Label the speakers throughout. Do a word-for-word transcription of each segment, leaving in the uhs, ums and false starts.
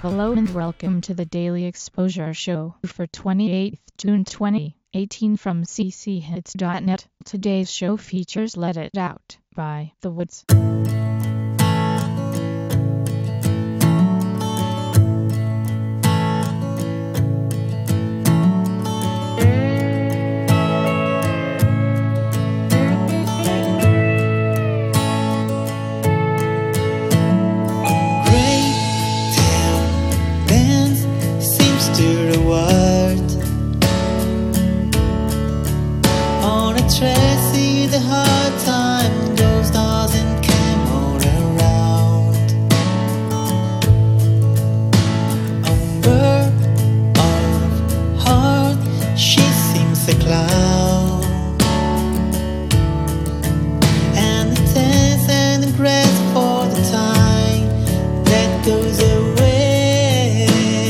Speaker 1: Hello and welcome to the Daily Exposure Show for twenty-eighth of June twenty eighteen from c c hits dot net. Today's show features Let It Out by The Woods.
Speaker 2: See the hard time, those doesn't come all around. Umber of heart, she seems a cloud, and the tense and the grass for the time that goes away.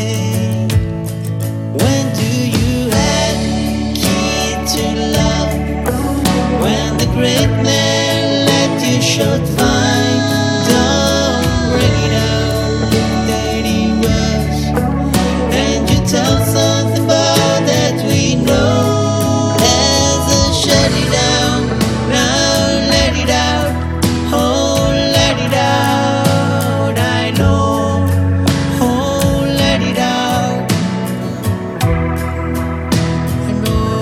Speaker 2: When do you have key to love? When the great man let you should find, don't bring it out that he was, and you tell something about that we know as a shut it down. Now let it out, oh let it out, I know, oh let it out, I know.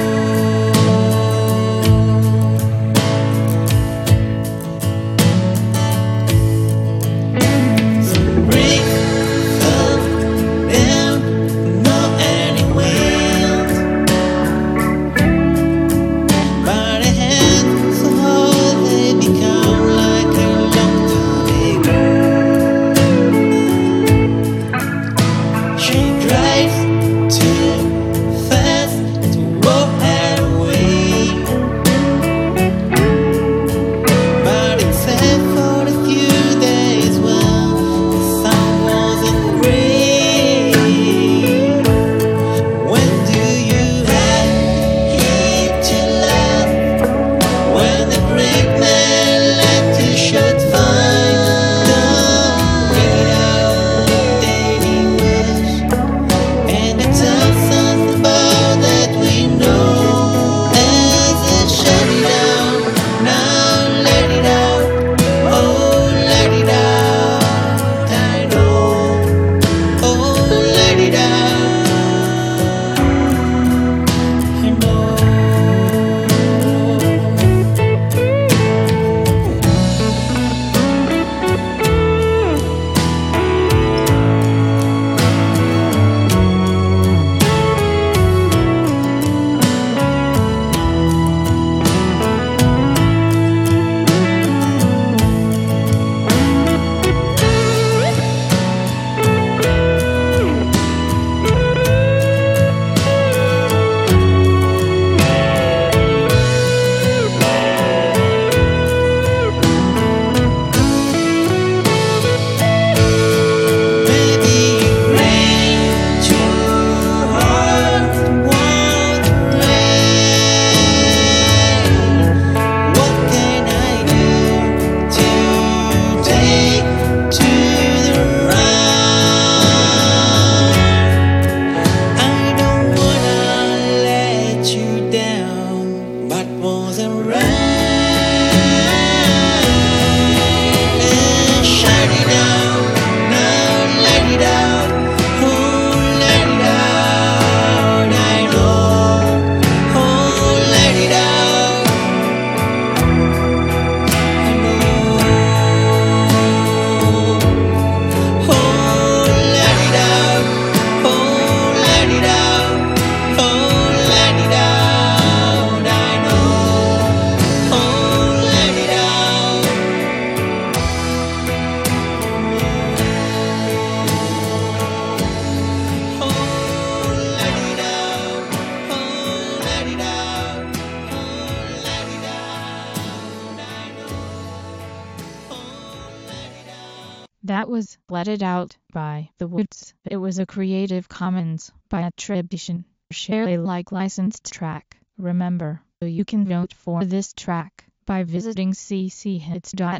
Speaker 1: That was Let It Out by The Woods. It was a Creative Commons by attribution, share Alike licensed track. Remember, you can vote for this track by visiting c c hits dot net.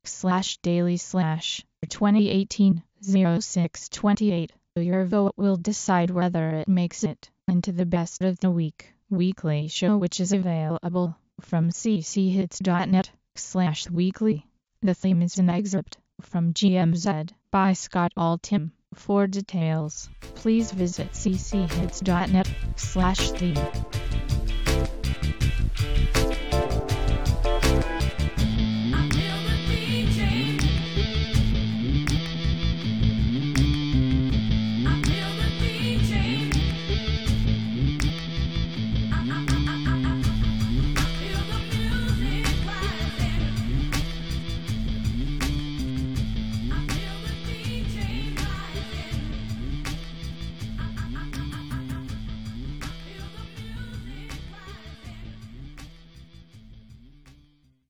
Speaker 1: slash daily slash twenty eighteen oh six twenty-eight. Your vote will decide whether it makes it into the best of the week weekly show, which is available from cchits.net slash weekly. The theme is an excerpt from G M Z by Scott Altham. For details, please visit cchits.net slash theme.